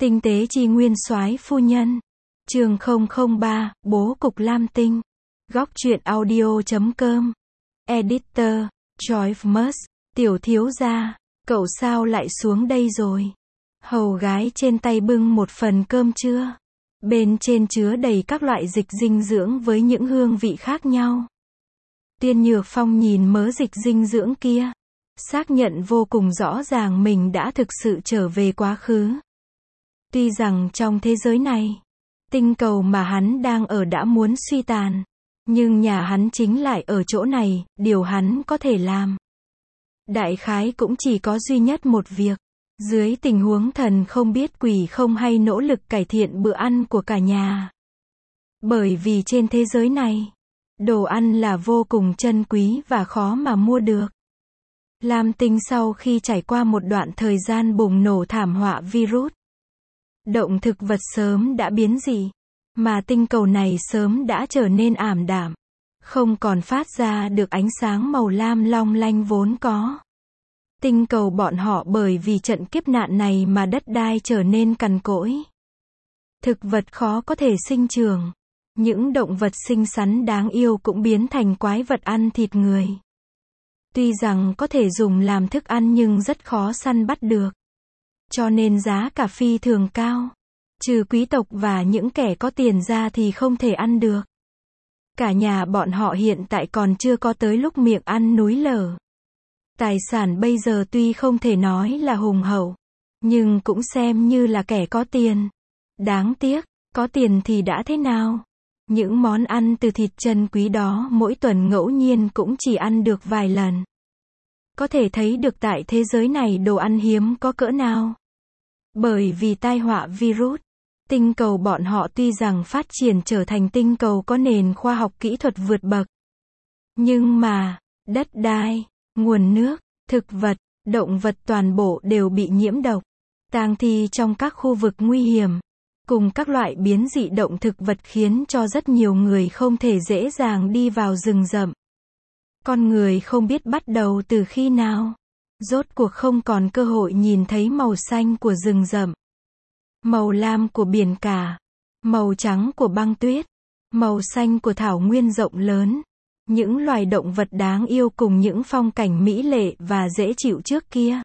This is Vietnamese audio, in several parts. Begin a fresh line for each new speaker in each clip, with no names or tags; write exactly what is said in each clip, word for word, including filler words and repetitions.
Tinh tế chi nguyên soái phu nhân. Chương không không ba, bố cục Lam Tinh. Góc truyện audio chấm com. Editor, Joyce, tiểu thiếu gia, cậu sao lại xuống đây rồi? Hầu gái trên tay bưng một phần cơm trưa. Bên trên chứa đầy các loại dịch dinh dưỡng với những hương vị khác nhau. Tiên Nhược Phong nhìn mớ dịch dinh dưỡng kia, xác nhận vô cùng rõ ràng mình đã thực sự trở về quá khứ. Tuy rằng trong thế giới này, tinh cầu mà hắn đang ở đã muốn suy tàn, nhưng nhà hắn chính lại ở chỗ này, điều hắn có thể làm đại khái cũng chỉ có duy nhất một việc. Dưới tình huống thần không biết quỷ không hay nỗ lực cải thiện bữa ăn của cả nhà. Bởi vì trên thế giới này, đồ ăn là vô cùng chân quý và khó mà mua được. Lam Tinh sau khi trải qua một đoạn thời gian bùng nổ thảm họa virus, động thực vật sớm đã biến dị, mà tinh cầu này sớm đã trở nên ảm đạm, không còn phát ra được ánh sáng màu lam long lanh vốn có. Tinh cầu bọn họ bởi vì trận kiếp nạn này mà đất đai trở nên cằn cỗi. Thực vật khó có thể sinh trưởng. Những động vật xinh xắn đáng yêu cũng biến thành quái vật ăn thịt người. Tuy rằng có thể dùng làm thức ăn nhưng rất khó săn bắt được. Cho nên giá cả phi thường cao. Trừ quý tộc và những kẻ có tiền ra thì không thể ăn được. Cả nhà bọn họ hiện tại còn chưa có tới lúc miệng ăn núi lở. Tài sản bây giờ tuy không thể nói là hùng hậu, nhưng cũng xem như là kẻ có tiền. Đáng tiếc, có tiền thì đã thế nào? Những món ăn từ thịt chân quý đó mỗi tuần ngẫu nhiên cũng chỉ ăn được vài lần. Có thể thấy được tại thế giới này đồ ăn hiếm có cỡ nào. Bởi vì tai họa virus, tinh cầu bọn họ tuy rằng phát triển trở thành tinh cầu có nền khoa học kỹ thuật vượt bậc. Nhưng mà, đất đai, nguồn nước, thực vật, động vật toàn bộ đều bị nhiễm độc. Tang thi trong các khu vực nguy hiểm, cùng các loại biến dị động thực vật khiến cho rất nhiều người không thể dễ dàng đi vào rừng rậm. Con người không biết bắt đầu từ khi nào, rốt cuộc không còn cơ hội nhìn thấy màu xanh của rừng rậm, màu lam của biển cả, màu trắng của băng tuyết, màu xanh của thảo nguyên rộng lớn. Những loài động vật đáng yêu cùng những phong cảnh mỹ lệ và dễ chịu trước kia,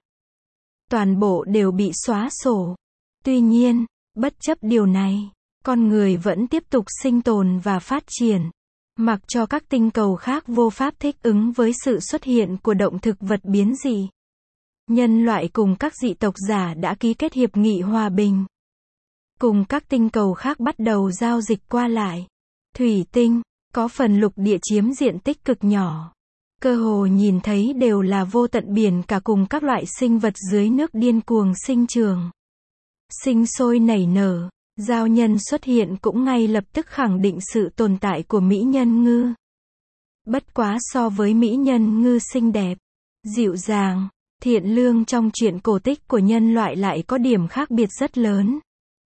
toàn bộ đều bị xóa sổ. Tuy nhiên, bất chấp điều này, con người vẫn tiếp tục sinh tồn và phát triển, mặc cho các tinh cầu khác vô pháp thích ứng với sự xuất hiện của động thực vật biến dị. Nhân loại cùng các dị tộc giả đã ký kết hiệp nghị hòa bình, cùng các tinh cầu khác bắt đầu giao dịch qua lại. Thủy tinh có phần lục địa chiếm diện tích cực nhỏ. Cơ hồ nhìn thấy đều là vô tận biển cả cùng các loại sinh vật dưới nước điên cuồng sinh trưởng, sinh sôi nảy nở. Giao nhân xuất hiện cũng ngay lập tức khẳng định sự tồn tại của mỹ nhân ngư. Bất quá so với mỹ nhân ngư xinh đẹp, dịu dàng, thiện lương trong truyện cổ tích của nhân loại lại có điểm khác biệt rất lớn.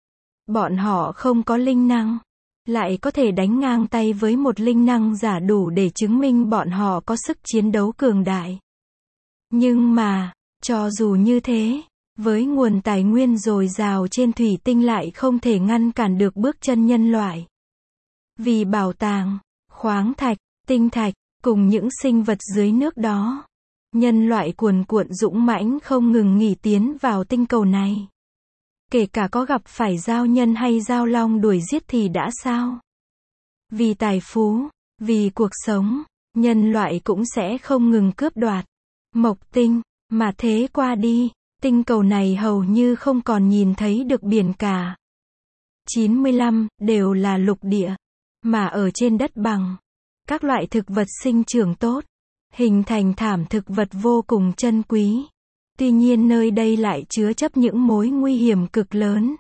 Bọn họ không có linh năng, lại có thể đánh ngang tay với một linh năng giả đủ để chứng minh bọn họ có sức chiến đấu cường đại. Nhưng mà, cho dù như thế, với nguồn tài nguyên dồi dào trên thủy tinh lại không thể ngăn cản được bước chân nhân loại. Vì bảo tàng, khoáng thạch, tinh thạch, cùng những sinh vật dưới nước đó, nhân loại cuồn cuộn dũng mãnh không ngừng nghỉ tiến vào tinh cầu này. Kể cả có gặp phải giao nhân hay giao long đuổi giết thì đã sao? Vì tài phú, vì cuộc sống, nhân loại cũng sẽ không ngừng cướp đoạt. Mộc tinh, mà thế qua đi, tinh cầu này hầu như không còn nhìn thấy được biển cả. chín mươi lăm đều là lục địa, mà ở trên đất bằng, các loại thực vật sinh trưởng tốt, hình thành thảm thực vật vô cùng chân quý. Tuy nhiên nơi đây lại chứa chấp những mối nguy hiểm cực lớn.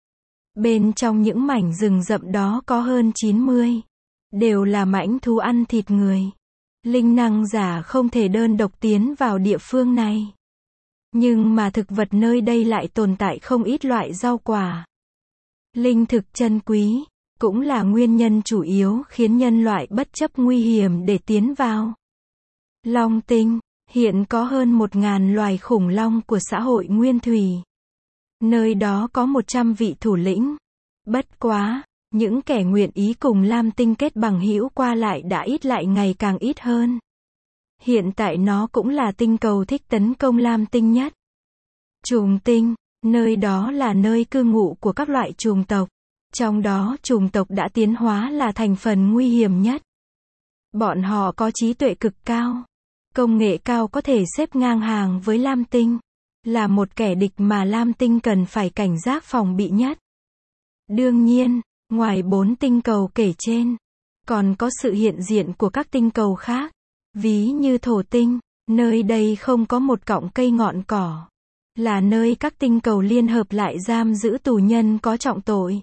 Bên trong những mảnh rừng rậm đó có hơn chín mươi, đều là mãnh thú ăn thịt người. Linh năng giả không thể đơn độc tiến vào địa phương này. Nhưng mà thực vật nơi đây lại tồn tại không ít loại rau quả. Linh thực chân quý, cũng là nguyên nhân chủ yếu khiến nhân loại bất chấp nguy hiểm để tiến vào. Long tinh, hiện có hơn một ngàn loài khủng long của xã hội nguyên thủy. Nơi đó có một trăm vị thủ lĩnh. Bất quá, những kẻ nguyện ý cùng Lam Tinh kết bằng hữu qua lại đã ít lại ngày càng ít hơn. Hiện tại nó cũng là tinh cầu thích tấn công Lam Tinh nhất. Trùng tinh, nơi đó là nơi cư ngụ của các loại trùng tộc. Trong đó trùng tộc đã tiến hóa là thành phần nguy hiểm nhất. Bọn họ có trí tuệ cực cao. Công nghệ cao có thể xếp ngang hàng với Lam Tinh. Là một kẻ địch mà Lam Tinh cần phải cảnh giác phòng bị nhất. Đương nhiên, ngoài bốn tinh cầu kể trên, còn có sự hiện diện của các tinh cầu khác. Ví như thổ tinh, nơi đây không có một cọng cây ngọn cỏ. Là nơi các tinh cầu liên hợp lại giam giữ tù nhân có trọng tội.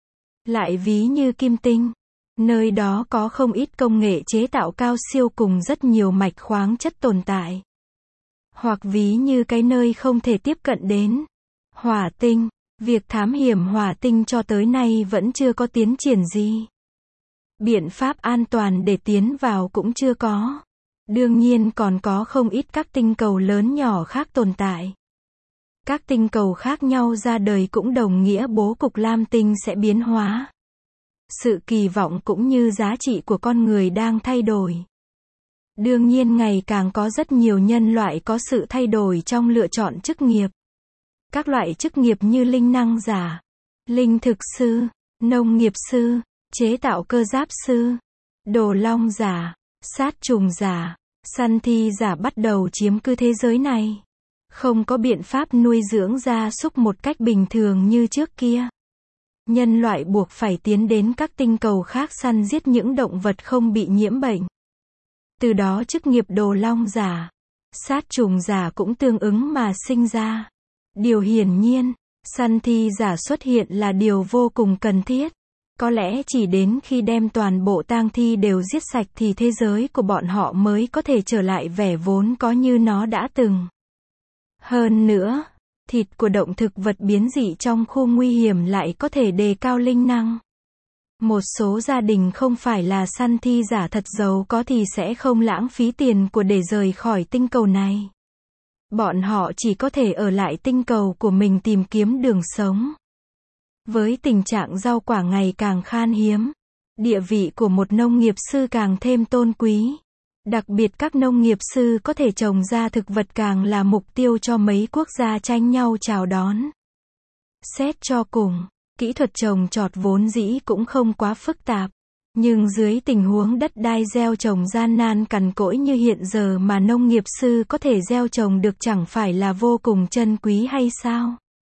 Lại ví như kim tinh, nơi đó có không ít công nghệ chế tạo cao siêu cùng rất nhiều mạch khoáng chất tồn tại. Hoặc ví như cái nơi không thể tiếp cận đến, hỏa tinh, việc thám hiểm hỏa tinh cho tới nay vẫn chưa có tiến triển gì. Biện pháp an toàn để tiến vào cũng chưa có. Đương nhiên còn có không ít các tinh cầu lớn nhỏ khác tồn tại. Các tinh cầu khác nhau ra đời cũng đồng nghĩa bố cục Lam Tinh sẽ biến hóa. Sự kỳ vọng cũng như giá trị của con người đang thay đổi. Đương nhiên ngày càng có rất nhiều nhân loại có sự thay đổi trong lựa chọn chức nghiệp. Các loại chức nghiệp như linh năng giả, linh thực sư, nông nghiệp sư, chế tạo cơ giáp sư, đồ long giả, sát trùng giả, săn thi giả bắt đầu chiếm cứ thế giới này. Không có biện pháp nuôi dưỡng gia súc một cách bình thường như trước kia. Nhân loại buộc phải tiến đến các tinh cầu khác săn giết những động vật không bị nhiễm bệnh. Từ đó chức nghiệp đồ long giả, sát trùng giả cũng tương ứng mà sinh ra. Điều hiển nhiên, săn thi giả xuất hiện là điều vô cùng cần thiết. Có lẽ chỉ đến khi đem toàn bộ tang thi đều giết sạch thì thế giới của bọn họ mới có thể trở lại vẻ vốn có như nó đã từng. Hơn nữa, thịt của động thực vật biến dị trong khu nguy hiểm lại có thể đề cao linh năng. Một số gia đình không phải là săn thi giả thật giàu có thì sẽ không lãng phí tiền của để rời khỏi tinh cầu này. Bọn họ chỉ có thể ở lại tinh cầu của mình tìm kiếm đường sống. Với tình trạng rau quả ngày càng khan hiếm, địa vị của một nông nghiệp sư càng thêm tôn quý. Đặc biệt các nông nghiệp sư có thể trồng ra thực vật càng là mục tiêu cho mấy quốc gia tranh nhau chào đón. Xét cho cùng, kỹ thuật trồng trọt vốn dĩ cũng không quá phức tạp. Nhưng dưới tình huống đất đai gieo trồng gian nan cằn cỗi như hiện giờ mà nông nghiệp sư có thể gieo trồng được chẳng phải là vô cùng chân quý hay sao?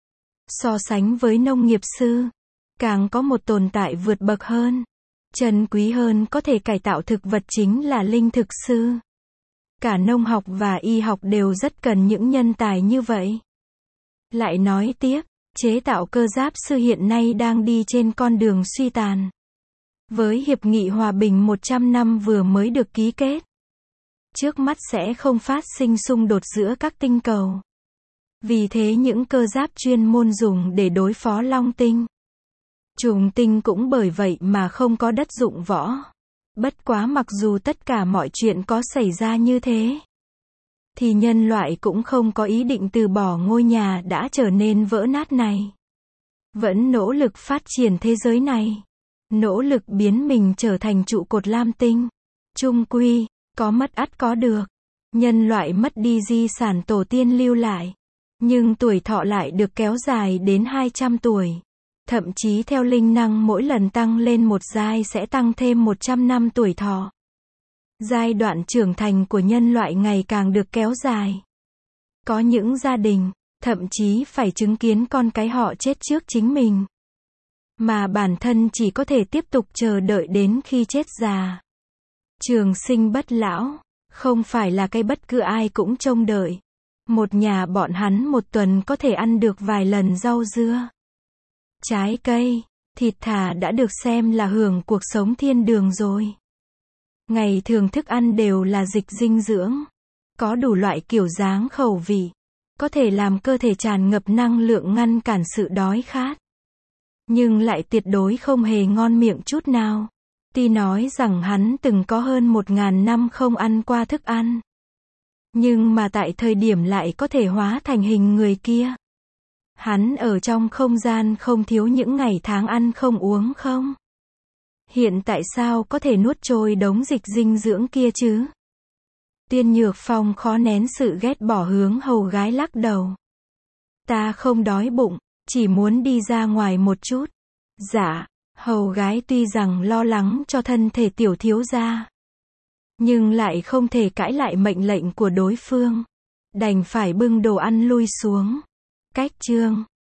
So sánh với nông nghiệp sư, càng có một tồn tại vượt bậc hơn. Chân quý hơn có thể cải tạo thực vật chính là linh thực sư. Cả nông học và y học đều rất cần những nhân tài như vậy. Lại nói tiếp, chế tạo cơ giáp sư hiện nay đang đi trên con đường suy tàn. Với hiệp nghị hòa bình một trăm năm vừa mới được ký kết, trước mắt sẽ không phát sinh xung đột giữa các tinh cầu. Vì thế những cơ giáp chuyên môn dùng để đối phó Long Tinh, Trùng Tinh cũng bởi vậy mà không có đất dụng võ. Bất quá mặc dù tất cả mọi chuyện có xảy ra như thế, thì nhân loại cũng không có ý định từ bỏ ngôi nhà đã trở nên vỡ nát này. Vẫn nỗ lực phát triển thế giới này. Nỗ lực biến mình trở thành trụ cột Lam Tinh. Chung quy, có mất ắt có được. Nhân loại mất đi di sản tổ tiên lưu lại. Nhưng tuổi thọ lại được kéo dài đến hai trăm tuổi. Thậm chí theo linh năng mỗi lần tăng lên một giai sẽ tăng thêm một trăm năm tuổi thọ. Giai đoạn trưởng thành của nhân loại ngày càng được kéo dài. Có những gia đình, thậm chí phải chứng kiến con cái họ chết trước chính mình. Mà bản thân chỉ có thể tiếp tục chờ đợi đến khi chết già. Trường sinh bất lão, không phải là cái bất cứ ai cũng trông đợi. Một nhà bọn hắn một tuần có thể ăn được vài lần rau dưa, trái cây, thịt thà đã được xem là hưởng cuộc sống thiên đường rồi. Ngày thường thức ăn đều là dịch dinh dưỡng, có đủ loại kiểu dáng khẩu vị, có thể làm cơ thể tràn ngập năng lượng ngăn cản sự đói khát. Nhưng lại tuyệt đối không hề ngon miệng chút nào. Tuy nói rằng hắn từng có hơn một ngàn năm không ăn qua thức ăn, nhưng mà tại thời điểm lại có thể hóa thành hình người kia. Hắn ở trong không gian không thiếu những ngày tháng ăn không uống không? Hiện tại sao có thể nuốt trôi đống dịch dinh dưỡng kia chứ? Tiên Nhược Phong khó nén sự ghét bỏ hướng hầu gái lắc đầu. Ta không đói bụng, chỉ muốn đi ra ngoài một chút. Dạ, hầu gái tuy rằng lo lắng cho thân thể tiểu thiếu gia, nhưng lại không thể cãi lại mệnh lệnh của đối phương. Đành phải bưng đồ ăn lui xuống. Cách chương